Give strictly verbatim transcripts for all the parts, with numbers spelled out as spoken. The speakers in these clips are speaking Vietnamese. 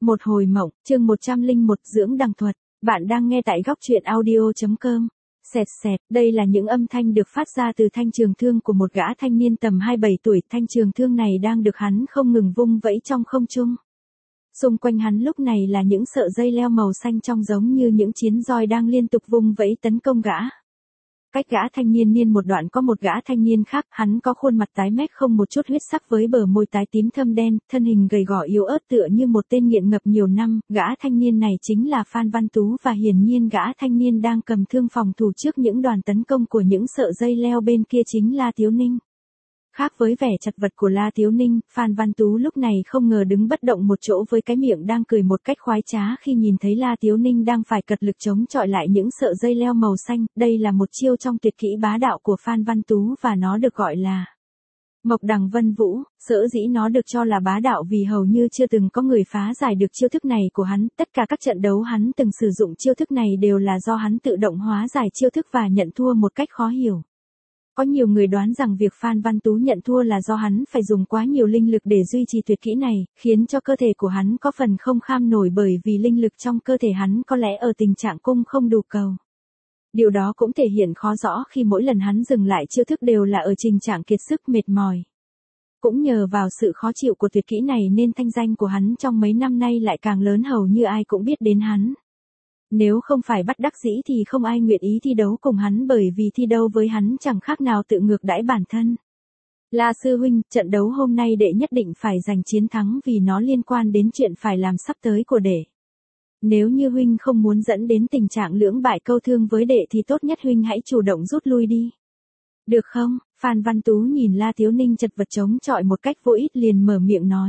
Một hồi mộng, chương một trăm lẻ một dưỡng đằng thuật. Bạn đang nghe tại góc truyện audio.com. Xẹt xẹt, đây là những âm thanh được phát ra từ thanh trường thương của một gã thanh niên tầm hai mươi bảy tuổi. Thanh trường thương này đang được hắn không ngừng vung vẫy trong không trung. Xung quanh hắn lúc này là những sợi dây leo màu xanh trong giống như những chiến roi đang liên tục vung vẫy tấn công gã. Cách gã thanh niên niên một đoạn có một gã thanh niên khác, hắn có khuôn mặt tái mét không một chút huyết sắc với bờ môi tái tím thâm đen, thân hình gầy gò yếu ớt tựa như một tên nghiện ngập nhiều năm. Gã thanh niên này chính là Phan Văn Tú và hiển nhiên gã thanh niên đang cầm thương phòng thủ trước những đoàn tấn công của những sợi dây leo bên kia chính La Tiếu Ninh. Khác với vẻ chật vật của La Tiếu Ninh, Phan Văn Tú lúc này không ngờ đứng bất động một chỗ với cái miệng đang cười một cách khoái trá khi nhìn thấy La Tiếu Ninh đang phải cật lực chống chọi lại những sợi dây leo màu xanh. Đây là một chiêu trong tuyệt kỹ bá đạo của Phan Văn Tú và nó được gọi là Mộc Đằng Vân Vũ. Sở dĩ nó được cho là bá đạo vì hầu như chưa từng có người phá giải được chiêu thức này của hắn. Tất cả các trận đấu hắn từng sử dụng chiêu thức này đều là do hắn tự động hóa giải chiêu thức và nhận thua một cách khó hiểu. Có nhiều người đoán rằng việc Phan Văn Tú nhận thua là do hắn phải dùng quá nhiều linh lực để duy trì tuyệt kỹ này, khiến cho cơ thể của hắn có phần không kham nổi bởi vì linh lực trong cơ thể hắn có lẽ ở tình trạng cung không đủ cầu. Điều đó cũng thể hiện khó rõ khi mỗi lần hắn dừng lại chiêu thức đều là ở tình trạng kiệt sức mệt mỏi. Cũng nhờ vào sự khó chịu của tuyệt kỹ này nên thanh danh của hắn trong mấy năm nay lại càng lớn, hầu như ai cũng biết đến hắn. Nếu không phải bắt đắc dĩ thì không ai nguyện ý thi đấu cùng hắn bởi vì thi đấu với hắn chẳng khác nào tự ngược đãi bản thân. La sư huynh, trận đấu hôm nay đệ nhất định phải giành chiến thắng vì nó liên quan đến chuyện phải làm sắp tới của đệ. Nếu như huynh không muốn dẫn đến tình trạng lưỡng bại câu thương với đệ thì tốt nhất huynh hãy chủ động rút lui đi. Được không? Phan Văn Tú nhìn La Tiếu Ninh chật vật chống chọi một cách vô ích liền mở miệng nói.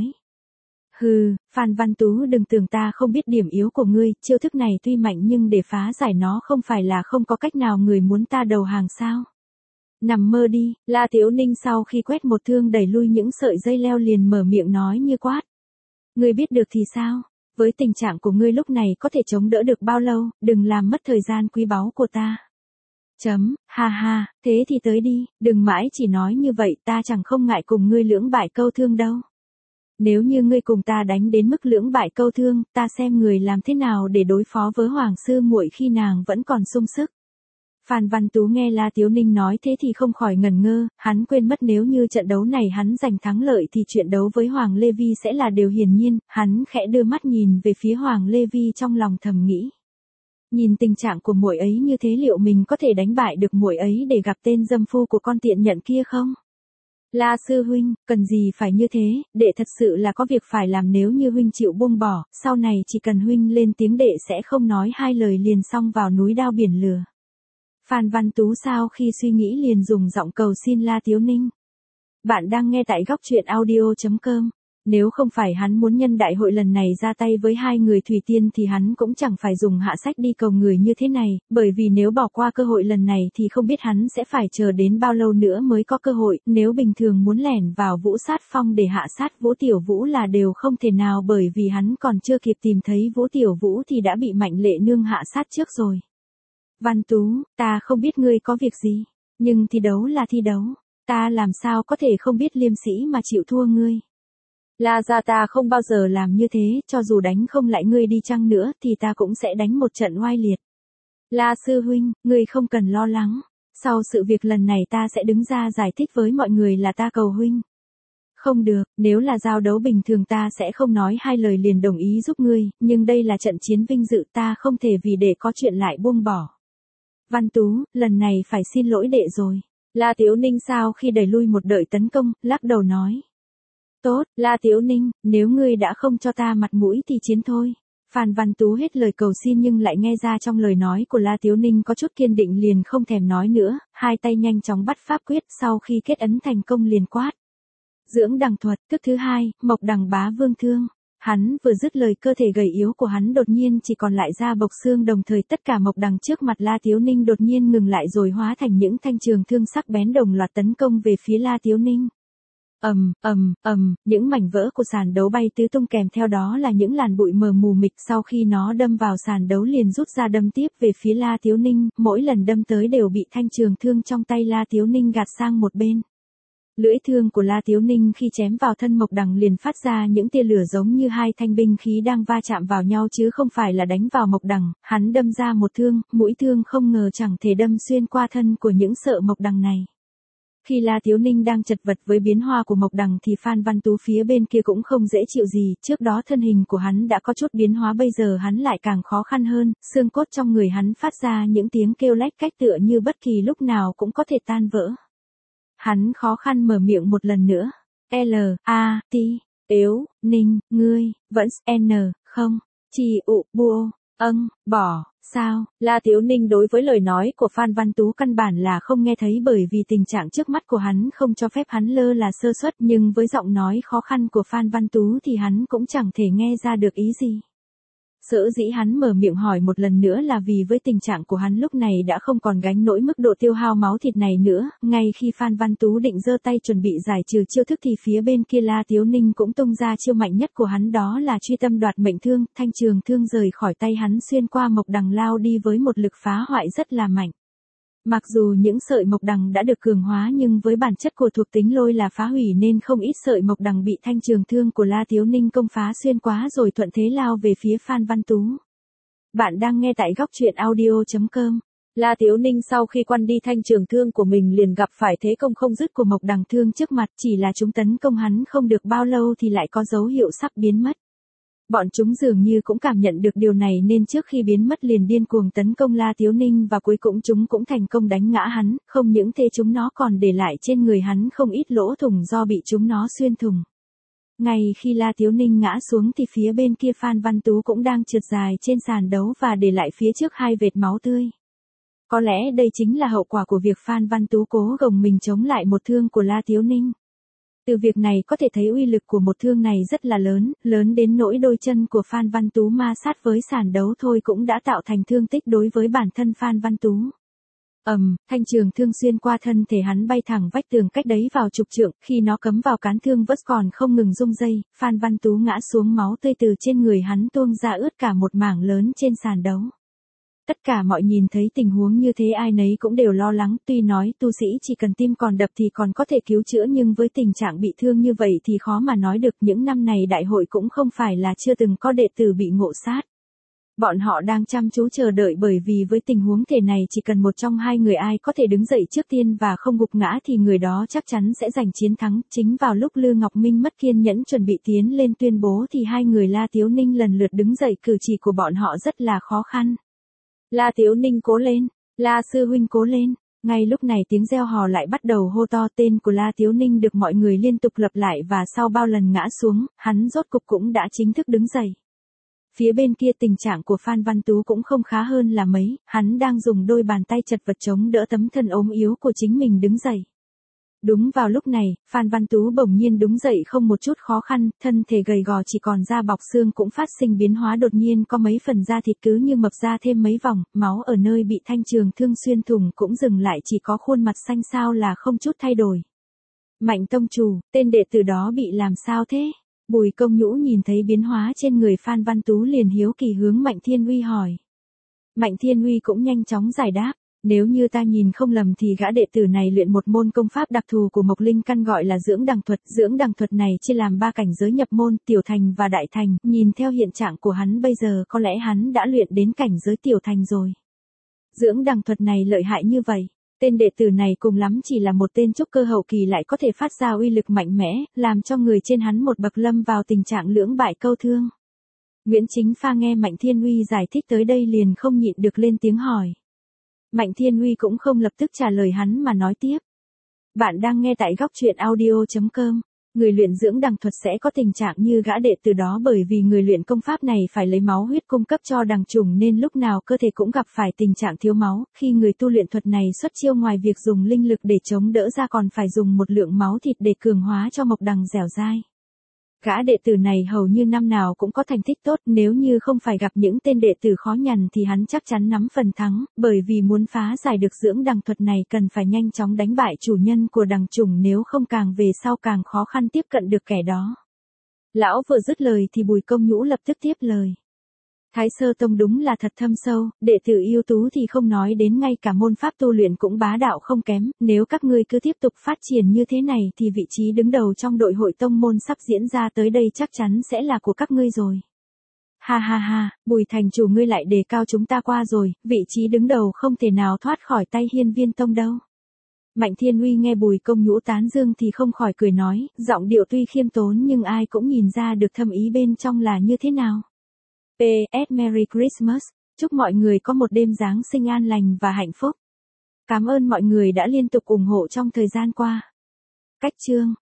Hừ, Phan Văn Tú đừng tưởng ta không biết điểm yếu của ngươi, chiêu thức này tuy mạnh nhưng để phá giải nó không phải là không có cách nào, người muốn ta đầu hàng sao? Nằm mơ đi. La Tiếu Ninh sau khi quét một thương đẩy lui những sợi dây leo liền mở miệng nói như quát. Ngươi biết được thì sao? Với tình trạng của ngươi lúc này có thể chống đỡ được bao lâu, đừng làm mất thời gian quý báu của ta. Chấm, ha ha, thế thì tới đi, đừng mãi chỉ nói như vậy, ta chẳng không ngại cùng ngươi lưỡng bại câu thương đâu. Nếu như ngươi cùng ta đánh đến mức lưỡng bại câu thương, ta xem người làm thế nào để đối phó với Hoàng sư muội khi nàng vẫn còn sung sức. Phan Văn Tú nghe La Tiếu Ninh nói thế thì không khỏi ngẩn ngơ, hắn quên mất nếu như trận đấu này hắn giành thắng lợi thì chuyện đấu với Hoàng Lê Vi sẽ là điều hiển nhiên. Hắn khẽ đưa mắt nhìn về phía Hoàng Lê Vi trong lòng thầm nghĩ. Nhìn tình trạng của muội ấy như thế liệu mình có thể đánh bại được muội ấy để gặp tên dâm phu của con tiện nhận kia không? La sư huynh, cần gì phải như thế, đệ thật sự là có việc phải làm, nếu như huynh chịu buông bỏ, sau này chỉ cần huynh lên tiếng đệ sẽ không nói hai lời liền xông vào núi đao biển lửa. Phan Văn Tú sau khi suy nghĩ liền dùng giọng cầu xin La Tiếu Ninh. Bạn đang nghe tại góc truyện audio.com. Nếu không phải hắn muốn nhân đại hội lần này ra tay với hai người Thủy Tiên thì hắn cũng chẳng phải dùng hạ sách đi cầu người như thế này, bởi vì nếu bỏ qua cơ hội lần này thì không biết hắn sẽ phải chờ đến bao lâu nữa mới có cơ hội. Nếu bình thường muốn lẻn vào Vũ Sát Phong để hạ sát Vũ Tiểu Vũ là đều không thể nào, bởi vì hắn còn chưa kịp tìm thấy Vũ Tiểu Vũ thì đã bị Mạnh Lệ Nương hạ sát trước rồi. Văn Tú, ta không biết ngươi có việc gì, nhưng thi đấu là thi đấu, ta làm sao có thể không biết liêm sĩ mà chịu thua ngươi. La gia ta không bao giờ làm như thế, cho dù đánh không lại ngươi đi chăng nữa thì ta cũng sẽ đánh một trận oai liệt. La sư huynh, ngươi không cần lo lắng, sau sự việc lần này ta sẽ đứng ra giải thích với mọi người là ta cầu huynh. Không được, nếu là giao đấu bình thường ta sẽ không nói hai lời liền đồng ý giúp ngươi, nhưng đây là trận chiến vinh dự, ta không thể vì để có chuyện lại buông bỏ. Văn Tú, lần này phải xin lỗi đệ rồi. La Tiếu Ninh sau khi đẩy lui một đợt tấn công, lắc đầu nói. Tốt, La Tiếu Ninh, nếu ngươi đã không cho ta mặt mũi thì chiến thôi. Phan Văn Tú hết lời cầu xin nhưng lại nghe ra trong lời nói của La Tiếu Ninh có chút kiên định liền không thèm nói nữa, hai tay nhanh chóng bắt pháp quyết, sau khi kết ấn thành công liền quát. Dưỡng đằng thuật, thức thứ hai, Mộc Đằng Bá Vương Thương. Hắn vừa dứt lời cơ thể gầy yếu của hắn đột nhiên chỉ còn lại da bọc xương, đồng thời tất cả mộc đằng trước mặt La Tiếu Ninh đột nhiên ngừng lại rồi hóa thành những thanh trường thương sắc bén đồng loạt tấn công về phía La Tiếu Ninh. Ầm, ầm, ầm, những mảnh vỡ của sàn đấu bay tứ tung, kèm theo đó là những làn bụi mờ mù mịt, sau khi nó đâm vào sàn đấu liền rút ra đâm tiếp về phía La Tiếu Ninh, mỗi lần đâm tới đều bị thanh trường thương trong tay La Tiếu Ninh gạt sang một bên. Lưỡi thương của La Tiếu Ninh khi chém vào thân Mộc Đằng liền phát ra những tia lửa giống như hai thanh binh khí đang va chạm vào nhau chứ không phải là đánh vào Mộc Đằng, hắn đâm ra một thương, mũi thương không ngờ chẳng thể đâm xuyên qua thân của những sợi Mộc Đằng này. Khi La Tiếu Ninh đang chật vật với biến hoa của Mộc Đằng thì Phan Văn Tú phía bên kia cũng không dễ chịu gì, trước đó thân hình của hắn đã có chút biến hóa bây giờ hắn lại càng khó khăn hơn, xương cốt trong người hắn phát ra những tiếng kêu lách cách tựa như bất kỳ lúc nào cũng có thể tan vỡ. Hắn khó khăn mở miệng một lần nữa. L, A, T, Yếu, Ninh, ngươi, vẫn, N, không, Chi, ụ, bua, âng, bỏ, sao? La Tiếu Ninh đối với lời nói của Phan Văn Tú căn bản là không nghe thấy bởi vì tình trạng trước mắt của hắn không cho phép hắn lơ là sơ suất, nhưng với giọng nói khó khăn của Phan Văn Tú thì hắn cũng chẳng thể nghe ra được ý gì. Sở dĩ hắn mở miệng hỏi một lần nữa là vì với tình trạng của hắn lúc này đã không còn gánh nổi mức độ tiêu hao máu thịt này nữa, ngay khi Phan Văn Tú định giơ tay chuẩn bị giải trừ chiêu thức thì phía bên kia La Tiếu Ninh cũng tung ra chiêu mạnh nhất của hắn, đó là truy tâm đoạt mệnh thương, thanh trường thương rời khỏi tay hắn xuyên qua Mộc Đằng lao đi với một lực phá hoại rất là mạnh. Mặc dù những sợi Mộc Đằng đã được cường hóa nhưng với bản chất của thuộc tính lôi là phá hủy nên không ít sợi Mộc Đằng bị thanh trường thương của La Tiếu Ninh công phá xuyên quá rồi thuận thế lao về phía Phan Văn Tú. Bạn đang nghe tại góc truyện audio chấm com. La Tiếu Ninh sau khi quăng đi thanh trường thương của mình liền gặp phải thế công không dứt của Mộc Đằng thương trước mặt, chỉ là chúng tấn công hắn không được bao lâu thì lại có dấu hiệu sắp biến mất. Bọn chúng dường như cũng cảm nhận được điều này nên trước khi biến mất liền điên cuồng tấn công La Tiếu Ninh và cuối cùng chúng cũng thành công đánh ngã hắn, không những thế chúng nó còn để lại trên người hắn không ít lỗ thủng do bị chúng nó xuyên thủng. Ngay khi La Tiếu Ninh ngã xuống thì phía bên kia Phan Văn Tú cũng đang trượt dài trên sàn đấu và để lại phía trước hai vệt máu tươi. Có lẽ đây chính là hậu quả của việc Phan Văn Tú cố gồng mình chống lại một thương của La Tiếu Ninh. Từ việc này có thể thấy uy lực của một thương này rất là lớn, lớn đến nỗi đôi chân của Phan Văn Tú ma sát với sàn đấu thôi cũng đã tạo thành thương tích đối với bản thân Phan Văn Tú. Ầm, um, thanh trường thương xuyên qua thân thể hắn bay thẳng vách tường cách đấy vào chục trượng, khi nó cấm vào cán thương vẫn còn không ngừng rung dây, Phan Văn Tú ngã xuống, máu tươi từ trên người hắn tuôn ra ướt cả một mảng lớn trên sàn đấu. Tất cả mọi nhìn thấy tình huống như thế ai nấy cũng đều lo lắng, tuy nói tu sĩ chỉ cần tim còn đập thì còn có thể cứu chữa nhưng với tình trạng bị thương như vậy thì khó mà nói được, những năm này đại hội cũng không phải là chưa từng có đệ tử bị ngộ sát. Bọn họ đang chăm chú chờ đợi bởi vì với tình huống thể này chỉ cần một trong hai người ai có thể đứng dậy trước tiên và không gục ngã thì người đó chắc chắn sẽ giành chiến thắng. Chính vào lúc Lư Ngọc Minh mất kiên nhẫn chuẩn bị tiến lên tuyên bố thì hai người La Tiếu Ninh lần lượt đứng dậy, cử chỉ của bọn họ rất là khó khăn. La Tiếu Ninh cố lên, La sư huynh cố lên. Ngay lúc này tiếng reo hò lại bắt đầu hô to, tên của La Tiếu Ninh được mọi người liên tục lặp lại và sau bao lần ngã xuống, hắn rốt cục cũng đã chính thức đứng dậy. Phía bên kia tình trạng của Phan Văn Tú cũng không khá hơn là mấy, hắn đang dùng đôi bàn tay chật vật chống đỡ tấm thân ốm yếu của chính mình đứng dậy. Đúng vào lúc này, Phan Văn Tú bỗng nhiên đứng dậy không một chút khó khăn, thân thể gầy gò chỉ còn da bọc xương cũng phát sinh biến hóa đột nhiên, có mấy phần da thịt cứ như mập ra thêm mấy vòng, máu ở nơi bị thanh trường thương xuyên thủng cũng dừng lại, chỉ có khuôn mặt xanh xao là không chút thay đổi. Mạnh tông chủ, tên đệ tử đó bị làm sao thế? Bùi Công Nhũ nhìn thấy biến hóa trên người Phan Văn Tú liền hiếu kỳ hướng Mạnh Thiên Uy hỏi. Mạnh Thiên Uy cũng nhanh chóng giải đáp. Nếu như ta nhìn không lầm thì gã đệ tử này luyện một môn công pháp đặc thù của Mộc Linh căn gọi là dưỡng đằng thuật. Dưỡng đằng thuật này chia làm ba cảnh giới nhập môn, tiểu thành và đại thành. Nhìn theo hiện trạng của hắn bây giờ có lẽ hắn đã luyện đến cảnh giới tiểu thành rồi. Dưỡng đằng thuật này lợi hại như vậy. Tên đệ tử này cùng lắm chỉ là một tên trúc cơ hậu kỳ lại có thể phát ra uy lực mạnh mẽ, làm cho người trên hắn một bậc lâm vào tình trạng lưỡng bại câu thương. Nguyễn Chính Pha nghe Mạnh Thiên Uy giải thích tới đây liền không nhịn được lên tiếng hỏi. Mạnh Thiên Uy cũng không lập tức trả lời hắn mà nói tiếp. Bạn đang nghe tại góc truyện audio chấm com. Người luyện dưỡng đằng thuật sẽ có tình trạng như gã đệ tử đó bởi vì người luyện công pháp này phải lấy máu huyết cung cấp cho đằng trùng nên lúc nào cơ thể cũng gặp phải tình trạng thiếu máu. Khi người tu luyện thuật này xuất chiêu ngoài việc dùng linh lực để chống đỡ ra còn phải dùng một lượng máu thịt để cường hóa cho mộc đằng dẻo dai. Gã đệ tử này hầu như năm nào cũng có thành tích tốt, nếu như không phải gặp những tên đệ tử khó nhằn thì hắn chắc chắn nắm phần thắng, bởi vì muốn phá giải được dưỡng đằng thuật này cần phải nhanh chóng đánh bại chủ nhân của đằng trùng, nếu không càng về sau càng khó khăn tiếp cận được kẻ đó. Lão vừa dứt lời thì Bùi Công Nhũ lập tức tiếp lời. Thái Sơ Tông đúng là thật thâm sâu, đệ tử ưu tú thì không nói đến, ngay cả môn pháp tu luyện cũng bá đạo không kém, nếu các ngươi cứ tiếp tục phát triển như thế này thì vị trí đứng đầu trong đội hội tông môn sắp diễn ra tới đây chắc chắn sẽ là của các ngươi rồi. Ha ha ha, Bùi thành chủ ngươi lại đề cao chúng ta qua rồi, vị trí đứng đầu không thể nào thoát khỏi tay Hiên Viên Tông đâu. Mạnh Thiên Uy nghe Bùi Công Nhũ tán dương thì không khỏi cười nói, giọng điệu tuy khiêm tốn nhưng ai cũng nhìn ra được thâm ý bên trong là như thế nào. pê ét Merry Christmas, chúc mọi người có một đêm Giáng sinh an lành và hạnh phúc. Cảm ơn mọi người đã liên tục ủng hộ trong thời gian qua. Cách chương